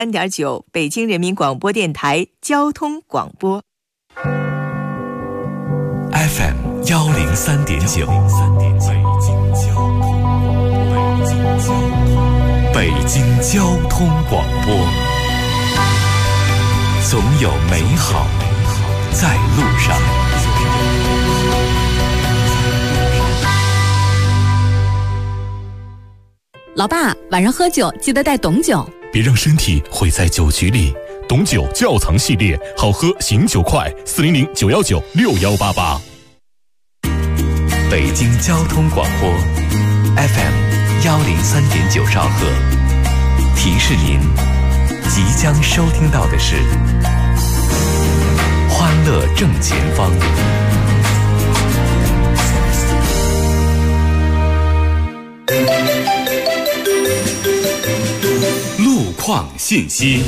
3.9北京人民广播电台交通广播 FM 103.9，北京交通广播，总有美好在路上。 老爸，晚上喝酒记得带董酒， 别让身体毁在酒局里。董酒窖藏系列，好喝醒酒快，400-919-6188。 北京交通广播 FM 103.9兆赫，提示您即将收听到的是欢乐正前方。路况信息。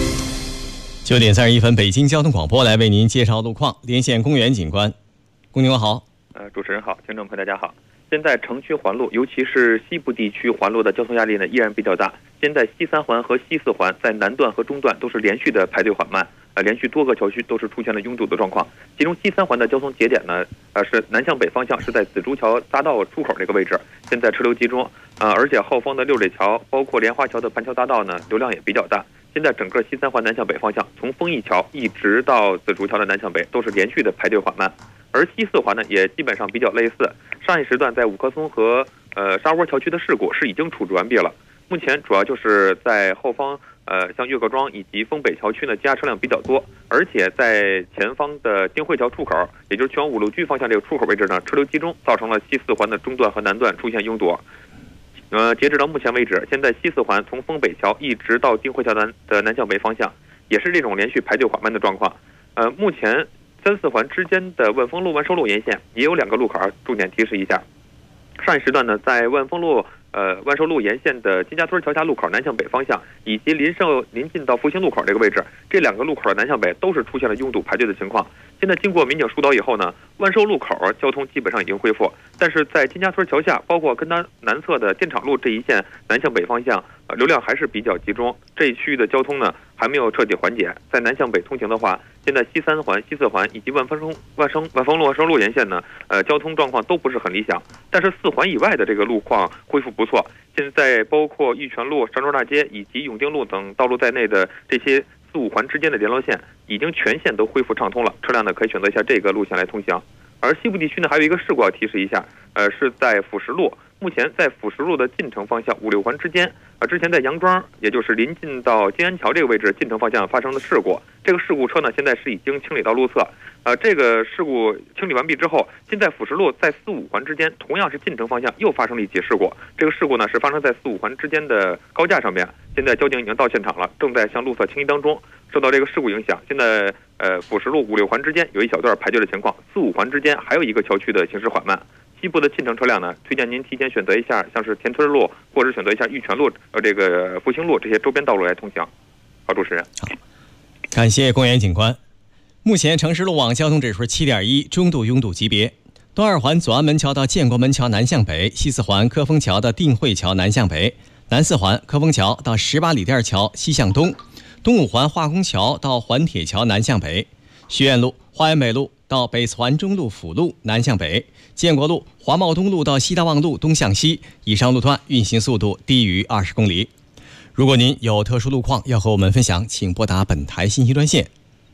9点31分，北京交通广播来为您介绍路况。连线公园警官，公警官好。 主持人好，听众朋友大家好。现在城区环路，尤其是西部地区环路的交通压力呢依然比较大。现在西3环和西4环在南段和中段都是连续的排队缓慢，连续多个桥区都是出现了拥堵的状况。其中西3环的交通节点呢，是南向北方向是在紫竹桥匝道出口这个位置，现在车流集中，而且后方的六里桥，包括莲花桥的盘桥大道呢，流量也比较大。现在整个西3环南向北方向，从丰益桥一直到紫竹桥的南向北，都是连续的排队缓慢。而西4环呢，也基本上比较类似。上一时段在五棵松和沙窝桥区的事故是已经处置完毕了。目前主要就是在后方像岳各庄以及丰北桥区呢，积压车辆比较多，而且在前方的丁汇桥出口，也就是去往五路居方向这个出口位置呢，车流集中，造成了西4环的中段和南段出现拥堵。截止到目前为止，现在西4环从丰北桥一直到丁汇桥的南向北方向，也是这种连续排队缓慢的状况。目前3、4环之间的万丰路、万寿路沿线也有2个路口，重点提示一下。上一时段呢，在万丰路、万寿路沿线的金家村桥下路口南向北方向，以及临近到复兴路口这个位置，这2个路口的南向北都是出现了拥堵排队的情况。现在经过民警疏导以后呢，万寿路口交通基本上已经恢复，但是在金家村桥下，包括跟它南侧的电厂路这一线南向北方向，流量还是比较集中。这一区域的交通呢，还没有彻底缓解。在南向北通行的话，现在西3环、西4环以及万丰路、万寿路沿线呢，交通状况都不是很理想。但是4环以外的这个路况恢复不错。现在包括玉泉路、上州大街以及永定路等道路在内的这些4、5环之间的联络线，已经全线都恢复畅通了。车辆呢可以选择一下这个路线来通行。而西部地区呢，还有一个事故要提示一下，是在辅石路。目前在辅石路的进城方向5、6环之间，之前在杨庄，也就是临近到金安桥这个位置进城方向发生的事故。这个事故车呢，现在是已经清理到路侧。这个事故清理完毕之后，现在辅石路在4、5环之间，同样是进城方向又发生了一起事故。这个事故呢是发生在4、5环之间的高架上面。现在交警已经到现场了，正在向路侧清理当中。受到这个事故影响，现在辅石路5、6环之间有一小段排队的情况，4、5环之间还有一个桥区的行驶缓慢。西部的进城车辆呢，推荐您提前选择一下，像是田村路，或者选择一下玉泉路、这个复兴路这些周边道路来通行。好，主持人。 好，感谢公园警官。目前城市路网交通指数7.1，中度拥堵级别。东2环左安门桥到建国门桥南向北，西4环科丰桥到定慧桥南向北，南4环科丰桥到18里店桥西向东，东5环化工桥到环铁桥南向北，学院路、花园北路到北4环中路辅路南向北，建国路、华茂东路到西大望路东向西，以上路段运行速度低于20公里。如果您有特殊路况要和我们分享，请拨打本台信息专线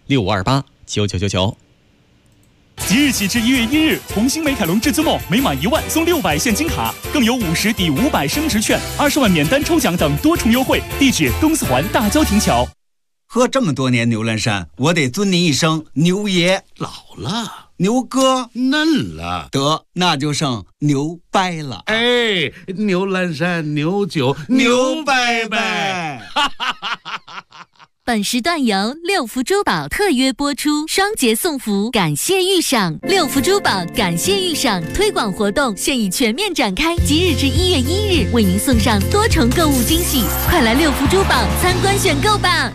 65289999。 即日起至1月1日，红星美凯龙至尊梦每满1万送600现金卡，更有50抵500升值券、20万免单抽奖等多重优惠。地址东4环大郊亭桥。 喝这么多年牛栏山，我得尊您一声牛爷。 老了， 牛哥嫩了， 得那就剩牛掰了。 哎，牛栏山牛酒牛掰掰。 本时段由六福珠宝特约播出，双节送福，感谢遇赏。六福珠宝感谢遇赏推广活动现已全面展开，即日至1月1日为您送上多重购物惊喜，快来六福珠宝参观选购吧。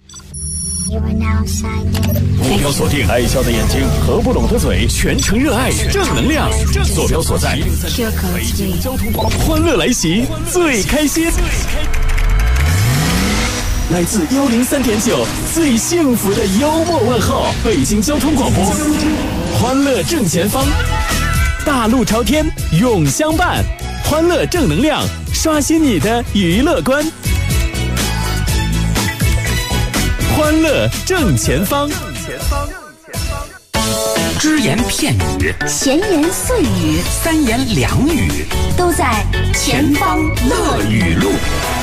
坐标锁定爱笑的眼睛和不拢的嘴，全程热爱正能量。坐标所在北京交通广播，欢乐来袭，最开心。 来自103.9最幸福的幽默问候，北京交通广播，欢乐正前方，大路朝天永相伴，欢乐正能量，刷新你的娱乐观。欢乐正前方， 只言片语， 闲言碎语， 三言两语， 都在前方乐语录。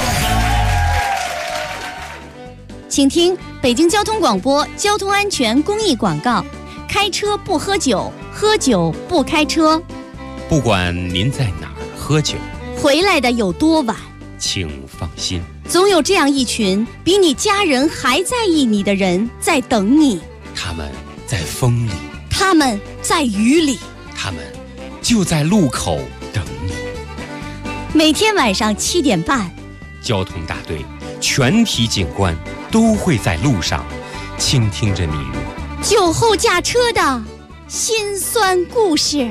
请听北京交通广播交通安全公益广告：开车不喝酒，喝酒不开车。 不管您在哪儿喝酒， 回来的有多晚， 请放心， 总有这样一群比你家人还在意你的人在等你。 他们在风里， 他们在雨里， 他们就在路口等你。 每天晚上7点半， 交通大队全体警官都会在路上倾听着你酒后驾车的辛酸故事。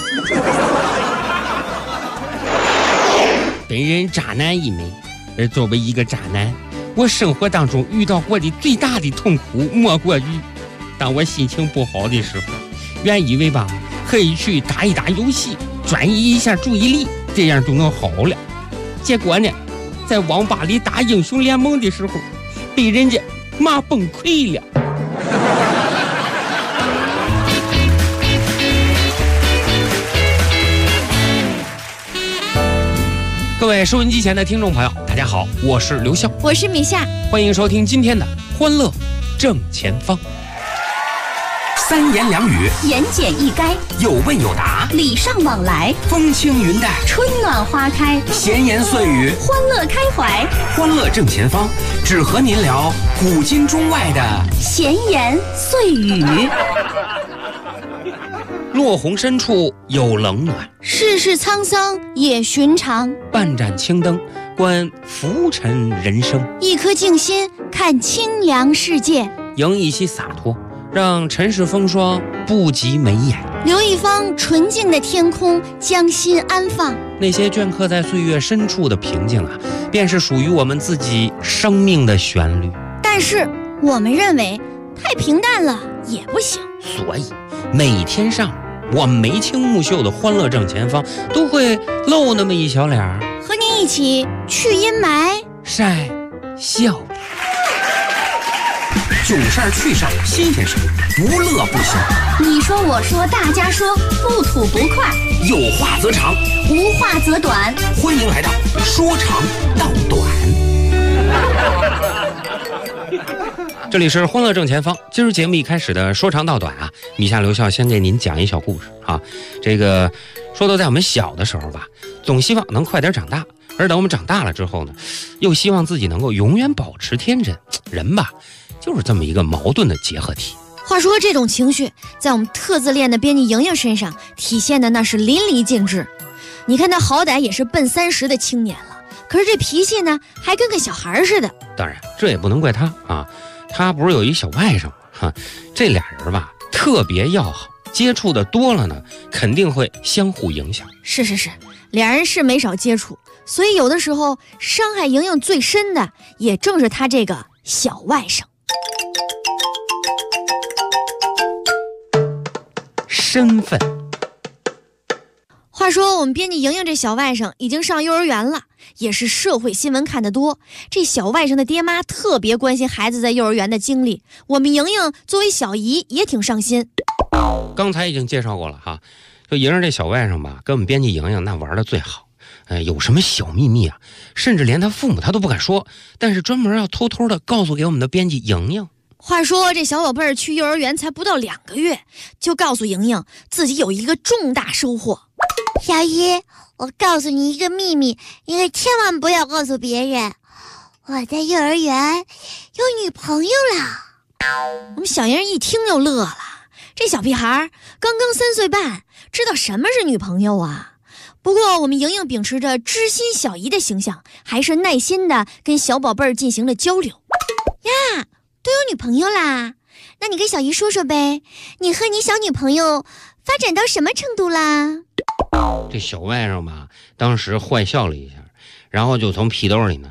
本人渣男一枚，而作为一个渣男，我生活当中遇到过的最大的痛苦莫过于当我心情不好的时候，原以为吧可以去打一打游戏，转移一下注意力，这样就能好了。结果呢，在网吧里打英雄联盟的时候，被人家骂崩溃了。各位收音机前的听众朋友，大家好，我是刘笑， 我是米夏， 欢迎收听今天的欢乐正前方。 三言两语， 言简意赅， 有问有答， 礼尚往来， 风轻云淡， 春暖花开， 闲言碎语， 欢乐开怀。 欢乐正前方，只和您聊古今中外的闲言碎语。 落红深处有冷暖， 世事沧桑也寻常。 半盏青灯观浮沉人生， 一颗静心看清凉世界。 迎一些洒脱，让尘世风霜不及眉眼。 留一方纯净的天空，将心安放。 那些镌刻在岁月深处的平静啊，便是属于我们自己生命的旋律。 但是我们认为太平淡了也不行， 所以每天上我眉清目秀的欢乐正前方都会露那么一小脸儿， 和您一起去阴霾晒笑脸。 囧事儿趣事儿新鲜事儿，不乐不休。 你说我说大家说，不吐不快， 有话则长， 无话则短。 欢迎来到说长道短。 这里是欢乐正前方，今儿节目一开始的说长道短啊，米夏刘笑先给您讲一小故事啊。这个说到在我们小的时候吧，总希望能快点长大，而等我们长大了之后呢，又希望自己能够永远保持天真。人吧，就是这么一个矛盾的结合体。 话说这种情绪在我们特自恋的编辑莹莹身上体现的那是淋漓尽致。你看她好歹也是奔30的青年了，可是这脾气呢还跟个小孩似的。 当然这也不能怪她啊，她不是有一小外甥吗？这俩人吧特别要好，接触的多了呢肯定会相互影响。 是，俩人是没少接触，所以有的时候伤害莹莹最深的也正是她这个小外甥。 身份。 话说我们编辑莹莹这小外甥已经上幼儿园了，也是社会新闻看得多。这小外甥的爹妈特别关心孩子在幼儿园的经历，我们莹莹作为小姨也挺上心。 刚才已经介绍过了哈，就莹莹这小外甥吧，跟我们编辑莹莹那玩的最好。有什么小秘密啊，甚至连他父母他都不敢说，但是专门要偷偷的告诉给我们的编辑莹莹。 话说这小宝贝儿去幼儿园才不到2个月，就告诉莹莹自己有一个重大收获。 小姨，我告诉你一个秘密，你可千万不要告诉别人，我在幼儿园有女朋友了。 我们小莹一听就乐了，这小屁孩刚刚3岁半，知道什么是女朋友啊？不过我们莹莹秉持着知心小姨的形象，还是耐心的跟小宝贝儿进行了交流。呀，都有女朋友啦，那你跟小姨说说呗，你和你小女朋友发展到什么程度啦？ 这小外甥吧，当时坏笑了一下，然后就从皮兜里呢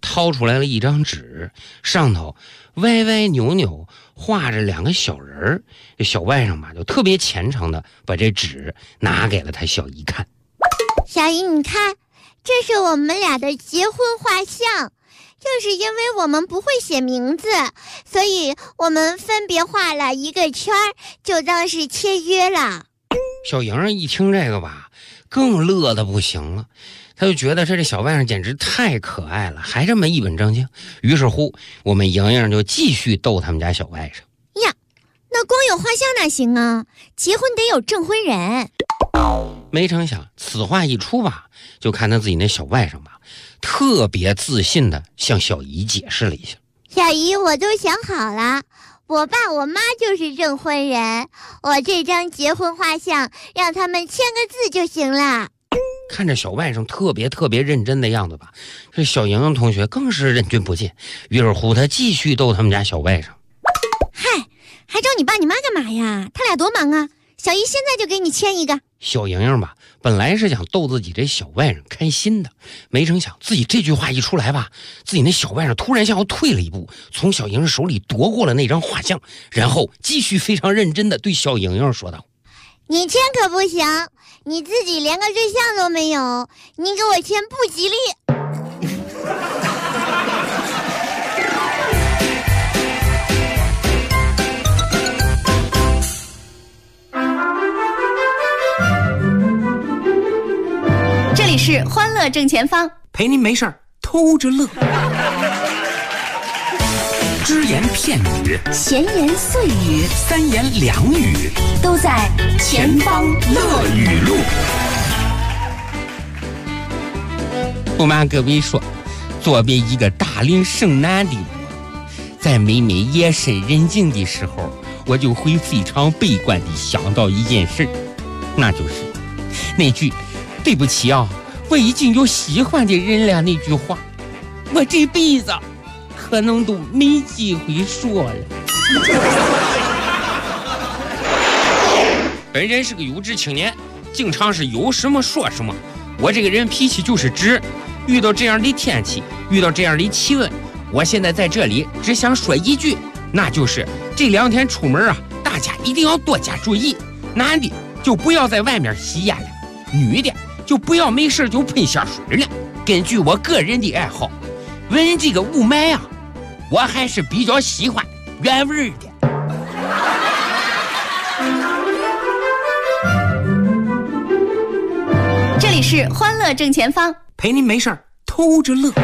掏出来了一张纸，上头歪歪扭扭画着2个小人儿。小外甥吧就特别虔诚的把这纸拿给了他小姨看。 小姨，你看，这是我们俩的结婚画像，就是因为我们不会写名字，所以我们分别画了1个圈，就当是签约了。 小莹一听这个吧，更乐得不行了，他就觉得这小外甥简直太可爱了，还这么一本正经。于是乎，我们莹莹就继续逗他们家小外甥。 呀，那光有画像哪行啊？结婚得有证婚人。 没成想，此话一出吧，就看他自己那小外甥吧，特别自信的向小姨解释了一下。 小姨，我都想好了，我爸我妈就是证婚人，我这张结婚画像让他们签个字就行了。 看着小外甥特别认真的样子吧，这小莹莹同学更是忍俊不禁。于是乎，他继续逗他们家小外甥。 嗨，还找你爸你妈干嘛呀？他俩多忙啊！小姨现在就给你签一个。 小莹莹吧，本来是想逗自己这小外甥开心的，没成想自己这句话一出来吧，自己那小外甥突然向后退了一步，从小莹莹手里夺过了那张画像，然后继续非常认真的对小莹莹说道： 你签可不行，你自己连个对象都没有，你给我签不吉利。 这里是欢乐正前方， 陪您没事偷着乐。只言片语， 闲言碎语， 三言两语， 都在前方乐语录。 我妈各位说，作为一个大龄剩男的我，在每每夜深人静的时候，我就会非常悲观地想到一件事，那就是那句对不起啊，我已经有喜欢的人了那句话，我这辈子可能都没机会说了。本人是个有志青年，经常是有什么说什么。我这个人脾气就是直，遇到这样的天气，遇到这样的气温，我现在在这里只想说一句，那就是这2天出门啊，大家一定要多加注意，男的就不要在外面吸烟了，女的就不要没事就喷香水了。根据我个人的爱好，闻这个雾霾啊，我还是比较喜欢原味的。 这里是欢乐正前方， 陪您没事偷着乐。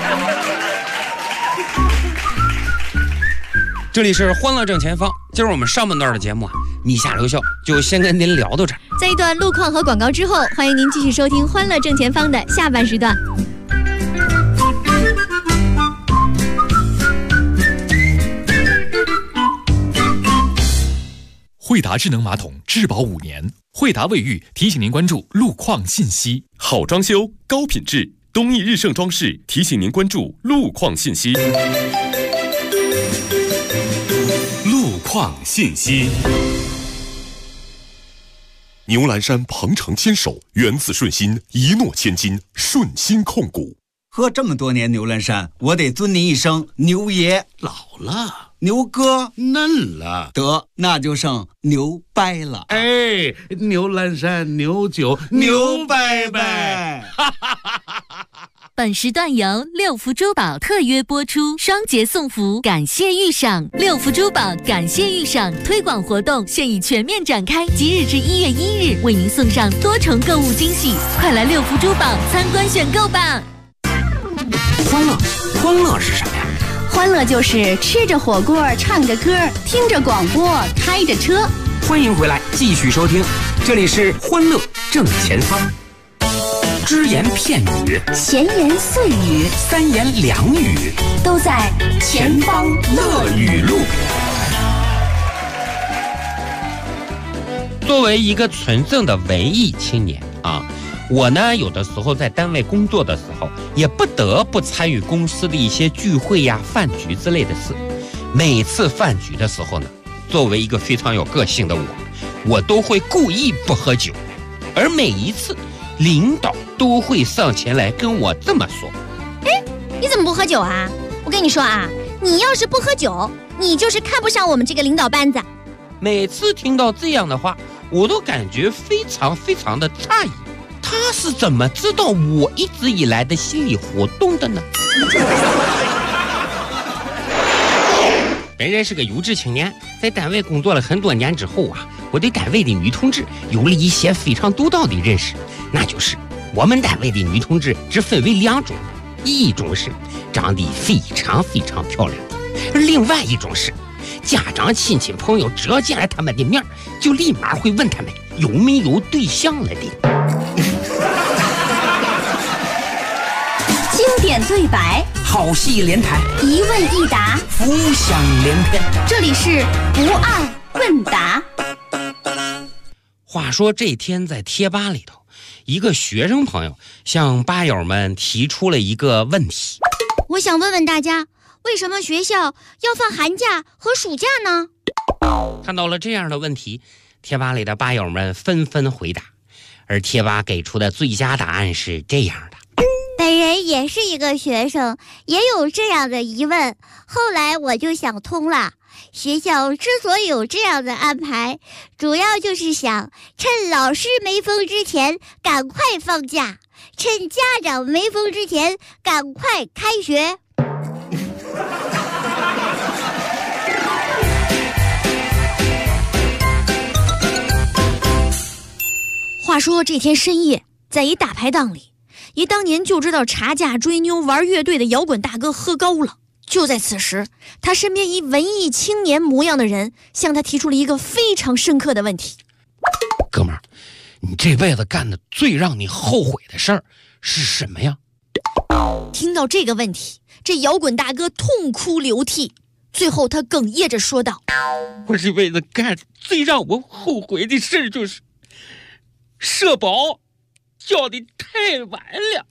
这里是欢乐正前方，今儿我们上半段的节目啊，米下留校就先跟您聊到这儿。 在一段路况和广告之后，欢迎您继续收听欢乐正前方的下半时段。 惠达智能马桶质保5年，惠达卫浴提醒您关注路况信息。 好装修，高品质，东益日盛装饰提醒您关注路况信息。 路况信息。 牛栏山鹏程牵手，缘字顺心，一诺千金，顺心控股。 喝这么多年牛栏山，我得尊您一声牛爷。 老了， 牛哥嫩了， 得那就剩牛掰了。 哎，牛栏山牛酒牛掰掰。 本时段由六福珠宝特约播出，双节送福，感谢遇赏。六福珠宝感谢遇赏推广活动现已全面展开，即日至1月1日，为您送上多重购物惊喜，快来六福珠宝参观选购吧！ 欢乐是什么呀？ 欢乐就是吃着火锅，唱着歌，听着广播，开着车。 欢迎回来，继续收听，这里是欢乐正前方。只言片语， 闲言碎语， 三言两语， 都在前方乐语录。 作为一个纯正的文艺青年啊，我呢有的时候在单位工作的时候，也不得不参与公司的一些聚会呀、饭局之类的事。每次饭局的时候呢，作为一个非常有个性的我都会故意不喝酒，而每一次领导都会上前来跟我这么说： 你怎么不喝酒啊？我跟你说啊，你要是不喝酒，你就是看不上我们这个领导班子。 每次听到这样的话，我都感觉非常非常的诧异，他是怎么知道我一直以来的心理活动的呢？本人是个有志青年，在单位工作了很多年之后啊，我对单位的女同志有了一些非常独到的认识，那就是我们单位的女同志只分为2种，一种是长得非常非常漂亮的，另外一种是家长亲戚朋友只要见了他们的面，就立马会问他们有没有对象了的。 经典对白， 好戏连台， 一问一答， 浮想联翩。 这里是不二问答。 话说这天在贴吧里头，一个学生朋友向吧友们提出了一个问题： 我想问问大家，为什么学校要放寒假和暑假呢？ 看到了这样的问题，贴吧里的吧友们纷纷回答，而贴吧给出的最佳答案是这样的： 本人也是一个学生，也有这样的疑问，后来我就想通了。学校之所以有这样的安排，主要就是想趁老师没风之前赶快放假，趁家长没风之前赶快开学。 话说这天深夜，在一大排档里，一当年就知道查价追妞玩乐队的摇滚大哥喝高了。就在此时，他身边一文艺青年模样的人向他提出了一个非常深刻的问题： 哥们儿，你这辈子干的最让你后悔的事儿是什么呀？ 听到这个问题，这摇滚大哥痛哭流涕，最后他哽咽着说道： 我这辈子干最让我后悔的事就是社保交的太晚了。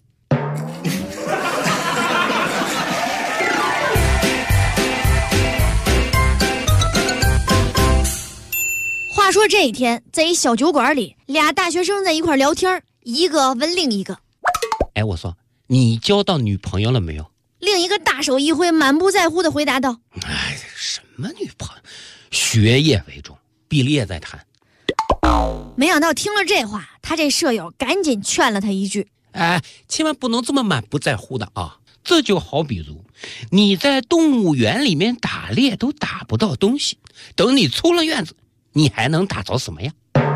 话说这一天，在一小酒馆里，俩大学生在一块聊天，一个问另一个： 哎，我说你交到女朋友了没有？ 另一个大手一挥，满不在乎地回答道： 哎，什么女朋友？学业为重，毕业再谈。 没想到听了这话，他这舍友赶紧劝了他一句： 哎，千万不能这么满不在乎的啊！这就好比如你在动物园里面打猎都打不到东西，等你出了院子，你还能打着什么呀？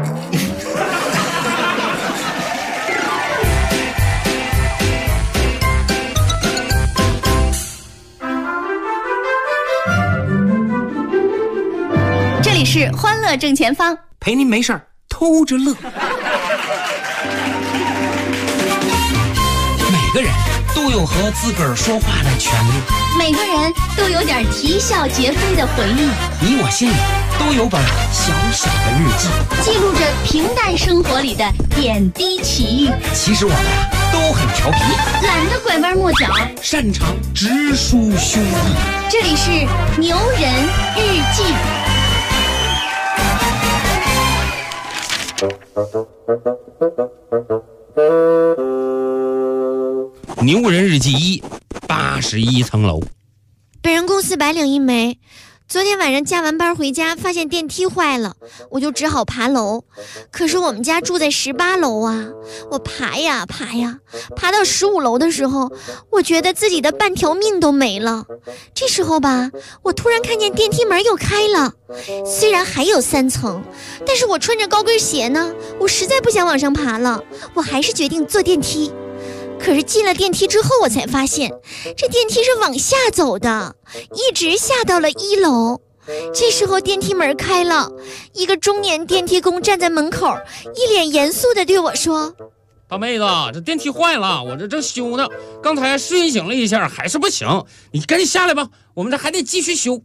这里是欢乐正前方， 陪您没事儿偷着乐。每个人都有和自个儿说话的权利， 每个人都有点啼笑皆非的回忆， 你我心里都有本小小的日记， 记录着平淡生活里的点滴奇遇。 其实我们都很调皮， 懒得拐弯抹角， 擅长直抒胸臆。 这里是牛人日记。 牛人日记1 81层楼。 本人公司白领一枚，昨天晚上加完班回家，发现电梯坏了，我就只好爬楼。可是我们家住在18楼啊，我爬呀爬呀，爬到15楼的时候，我觉得自己的半条命都没了。这时候吧，我突然看见电梯门又开了，虽然还有3层，但是我穿着高跟鞋呢，我实在不想往上爬了，我还是决定坐电梯。可是进了电梯之后，我才发现这电梯是往下走的，一直下到了1楼。这时候电梯门开了，一个中年电梯工站在门口，一脸严肃地对我说： 大妹子，这电梯坏了，我这正修呢，刚才睡醒了一下还是不行，你赶紧下来吧，我们这还得继续修。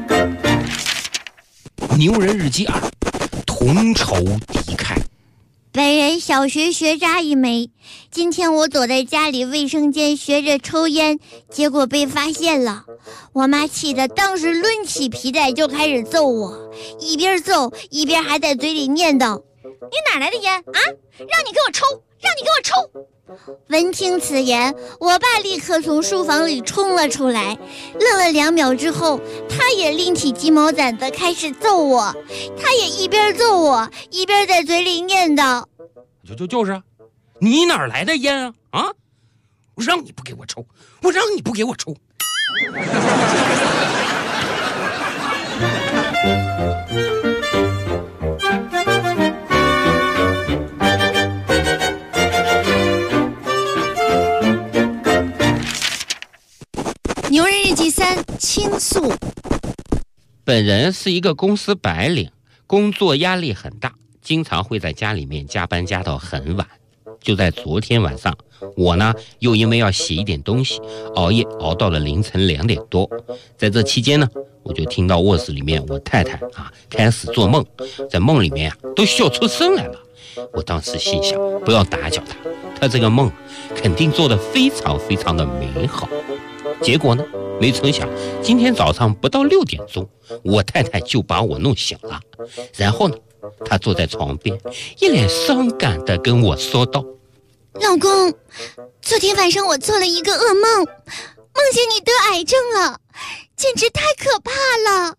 牛人日记2，同仇敌忾。 本人小学学渣一枚。今天我躲在家里卫生间学着抽烟，结果被发现了。我妈气得当时抡起皮带就开始揍我，一边揍一边还在嘴里念叨：“你哪来的烟啊？让你给我抽，让你给我抽！”闻听此言，我爸立刻从书房里冲了出来，愣了2秒之后，他也拎起鸡毛掸子开始揍我。他也一边揍我一边在嘴里念叨：“ 就是你哪来的烟啊？我让你不给我抽，我让你不给我抽。” 牛人日记3倾诉。 本人是一个公司白领，工作压力很大，经常会在家里面加班加到很晚。就在昨天晚上，我呢又因为要写一点东西，熬夜熬到了凌晨2点多。在这期间呢，我就听到卧室里面我太太开始做梦，在梦里面都笑出声来了。我当时心想，不要打搅她这个梦肯定做得非常非常的美好。结果呢，没成想今天早上不到6点钟，我太太就把我弄醒了。然后呢，她坐在床边，一脸伤感地跟我说道：“ 老公，昨天晚上我做了一个噩梦，梦见你得癌症了，简直太可怕了。”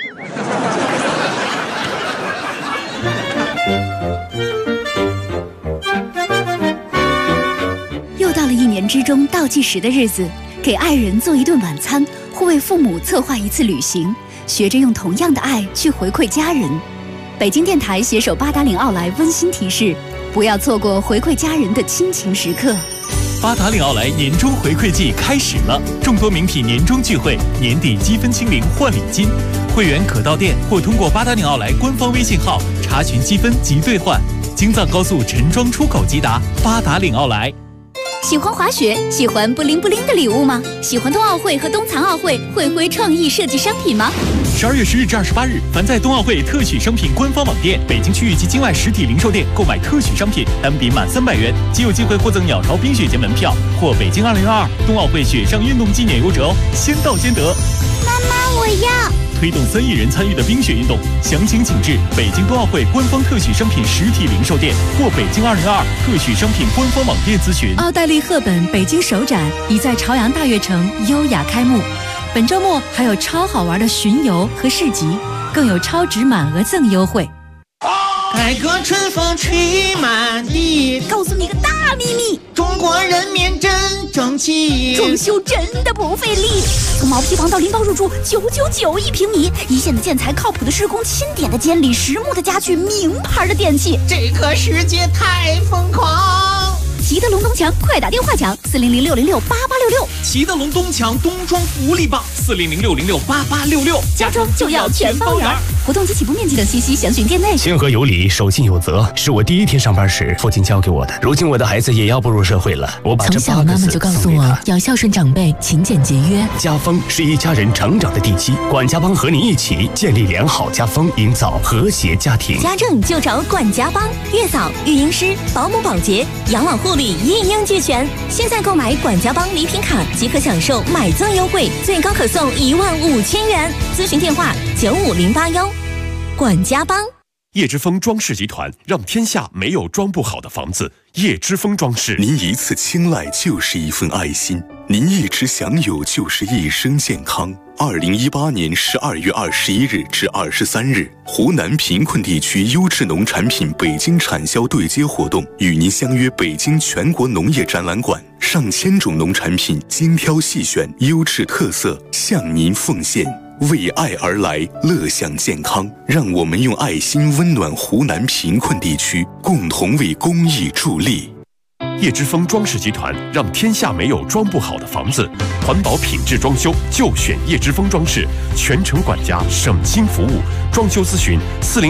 又到了1年之中倒计时的日子，给爱人做一顿晚餐，或为父母策划一次旅行，学着用同样的爱去回馈家人。北京电台携手八达岭奥莱温馨提示：不要错过回馈家人的亲情时刻。 八达岭奥莱年终回馈季开始了，众多名品年终聚会，年底积分清零换礼金，会员可到店或通过八达岭奥莱官方微信号查询积分及兑换。京藏高速陈庄出口即达，八达岭奥莱。 喜欢滑雪，喜欢布灵布灵的礼物吗？喜欢冬奥会和冬残奥会会挥创意设计商品吗 ？12月10日至28日，凡在冬奥会特许商品官方网店、北京区域及境外实体零售店购买特许商品，单笔满300元，即有机会获赠鸟巢冰雪节门票或北京2022冬奥会雪上运动纪念优折哦，先到先得。 妈妈，我要！ 推动3亿人参与的冰雪运动，详情请至北京冬奥会官方特许商品实体零售店或北京2022特许商品官方网店咨询。 奥黛丽·赫本北京首展已在朝阳大悦城优雅开幕，本周末还有超好玩的巡游和市集，更有超值满额赠优惠。 改革春风吹满地， 告诉你个大秘密， 中国人民真争气， 装修真的不费力，从毛坯房到拎包入住9991平米，一线的建材，靠谱的施工，钦点的监理，实木的家具，名牌的电器， 这个世界太疯狂。 齐德龙东墙，快打电话抢400-606-8866。 齐德龙东墙冬装福利棒，400-606-8866。 家装就要全方圆。活动及起步面积等信息详询店内。 亲和有礼，守信有责，是我第1天上班时父亲教给我的。如今我的孩子也要步入社会了，我把这8个字送给他。从小妈妈就告诉我要孝顺长辈，勤俭节约。家风是一家人成长的地基，管家帮和你一起建立良好家风，营造和谐家庭。 家政就找管家帮，月嫂、育婴师、保姆、保洁、养老护理一应俱全。现在购买管家帮礼品卡即可享受买赠优惠，最高可送15000元。咨询电话95081。管家帮。 叶之峰装饰集团，让天下没有装不好的房子。叶之峰装饰， 您一次青睐就是一份爱心，您一直享有就是一生健康。2018年12月21日至23日，湖南贫困地区优质农产品北京产销对接活动，与您相约北京全国农业展览馆，上千种农产品精挑细选，优质特色向您奉献。为爱而来，乐享健康，让我们用爱心温暖湖南贫困地区，共同为公益助力。 叶之峰装饰集团，让天下没有装不好的房子。环保品质装修就选叶之峰装饰，全程管家，省心服务。装修咨询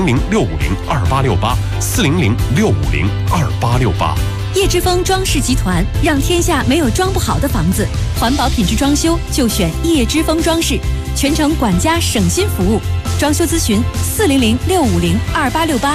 400-650-2868，400-650-2868。 叶之峰装饰集团，让天下没有装不好的房子。环保品质装修就选叶之峰装饰，全程管家省心服务。装修咨询400-650-2868。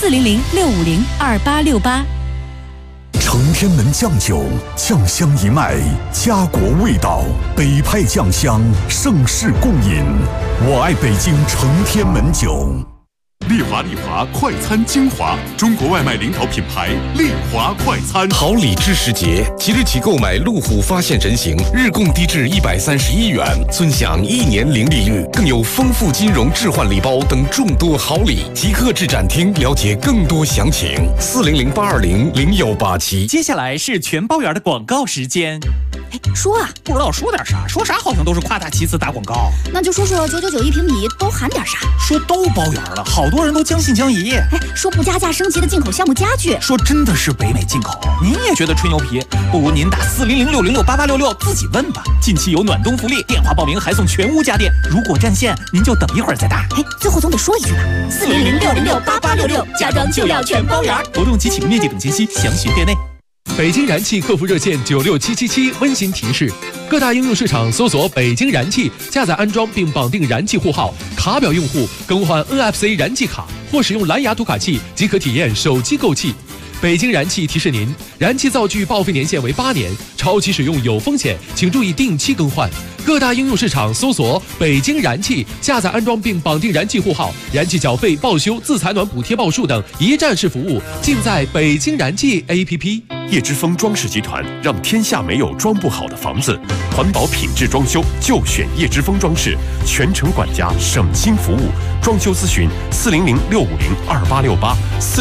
400-650-2868。 承天门酱酒，酱香一脉，家国味道，北派酱香，盛世共饮。我爱北京承天门酒。 丽华快餐精华，中国外卖领导品牌丽华快餐。 好礼之时节，即日起购买路虎发现人形，日供低至131元，尊享1年零利率，更有丰富金融置换礼包等众多好礼。即刻至展厅了解更多详情。400-820-0187。 接下来是全包圆的广告时间。 说啊， 不知道说点啥，说啥好像都是夸大其词打广告。 那就说说999一平米都含点啥？ 说都包圆了，好多人都将信将疑。 说不加价升级的进口项目家具， 说真的是北美进口。您也觉得吹牛皮？不如您打400-606-8866自己问吧。近期有暖冬福利，电话报名还送全屋家电。如果占线，您就等一会儿再打。 最后总得说一句吧，400-606-8866，家装就要全包圆。 活动及启动面积等信息详询店内。 北京燃气客服热线96777温馨提示：各大应用市场搜索北京燃气，下载安装并绑定燃气户号，卡表用户更换 NFC 燃气卡或使用蓝牙读卡器即可体验手机购气。北京燃气提示您，燃气灶具报废年限为8年，超期使用有风险，请注意定期更换。各大应用市场搜索北京燃气，下载安装并绑定燃气户号，燃气缴费、报修、自采暖补贴报数等一站式服务尽在北京燃气 APP。 叶之峰装饰集团，让天下没有装不好的房子。环保品质装修就选叶之峰装饰，全程管家，省心服务。装修咨询400-650-2868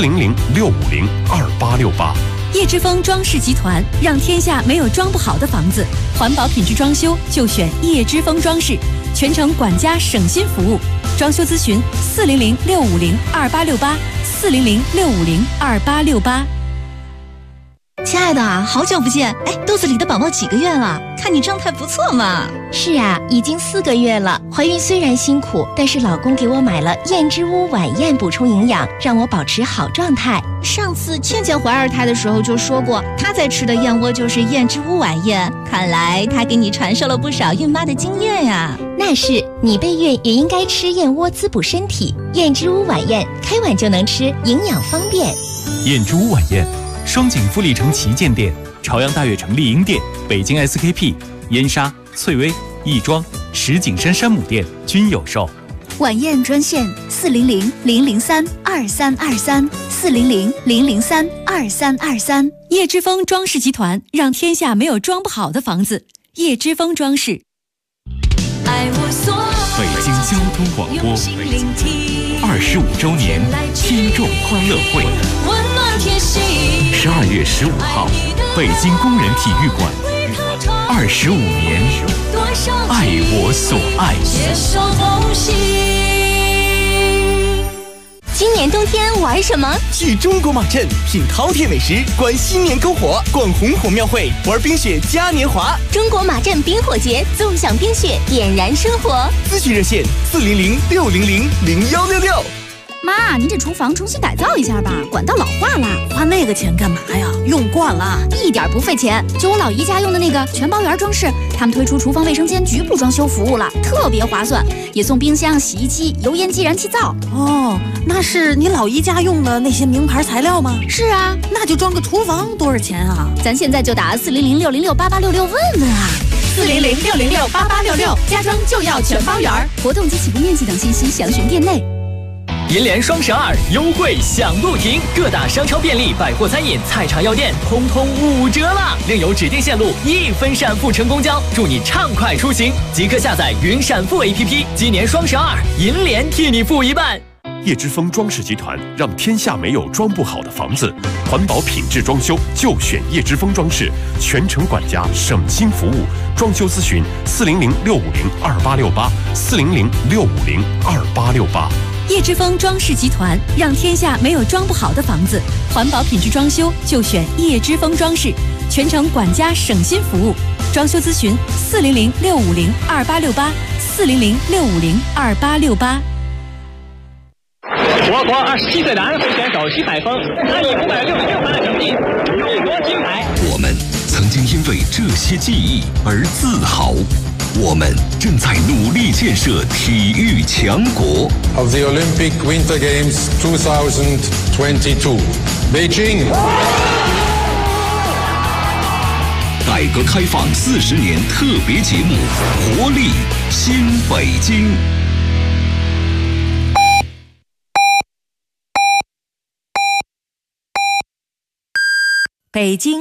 400-650-2868。 叶之峰装饰集团，让天下没有装不好的房子。环保品质装修就选叶之峰装饰，全程管家，省心服务。装修咨询400-650-2868 400-650-2868。 亲爱的，好久不见！肚子里的宝宝几个月了？看你状态不错嘛。 是啊，已经4个月了。怀孕虽然辛苦，但是老公给我买了燕之屋晚宴补充营养，让我保持好状态。 上次倩倩怀2胎的时候就说过，她在吃的燕窝就是燕之屋晚宴。看来她给你传授了不少孕妈的经验呀。 那是，你备孕也应该吃燕窝滋补身体。燕之屋晚宴，开碗就能吃，营养方便。 燕之屋晚宴。双井富力城旗舰店、朝阳大悦城丽婴店、北京 SKP、燕莎、翠微、亦庄、石景山山姆店均有售。 晚宴专线400-003-2323 400-003-2323。 叶之峰装饰集团，让天下没有装不好的房子。叶之峰装饰。 北京交通广播25周年听众欢乐会，12月15号，北京工人体育馆，25年，爱我所爱。 今年冬天玩什么？ 去中国马镇品饕餮美食，观新年篝火，逛红火庙会，玩冰雪嘉年华。 中国马镇冰火节，纵享冰雪，点燃生活。 咨询热线400-600-0166。 妈，您这厨房重新改造一下吧，管道老化了。 花那个钱干嘛呀？用惯了， 一点不费钱。就我老姨家用的那个全包圆装饰，他们推出厨房卫生间局部装修服务了，特别划算，也送冰箱、洗衣机、油烟机、燃气灶。 哦，那是你老姨家用的那些名牌材料吗？ 是啊， 那就装个厨房多少钱啊？ 咱现在就打400-606-8866问问啊。 400-606-8866，家装就要全包圆。 活动及起步面积等信息详询店内。 银联双12优惠享不停，各大商超、便利、百货、餐饮、菜场、药店通通5折啦！另有指定线路1分闪付乘公交，祝你畅快出行！即刻下载云闪付 APP， 今年双12，银联替你付一半。 叶之峰装饰集团，让天下没有装不好的房子。环保品质装修就选叶之峰装饰，全程管家，省心服务。装修咨询400-650-2868 400-650-2868。 叶之峰装饰集团，让天下没有装不好的房子。环保品质装修就选叶之峰装饰，全程管家，省心服务。装修咨询400-650-2868 400-650-2868。 我国27岁男会选手徐海峰，他以566分的成绩勇夺金牌。 我们曾经因为这些记忆而自豪。 我们正在努力建设体育强国。 Of the Olympic Winter Games 2022, Beijing. 改革开放40年特别节目《活力新北京》。 北京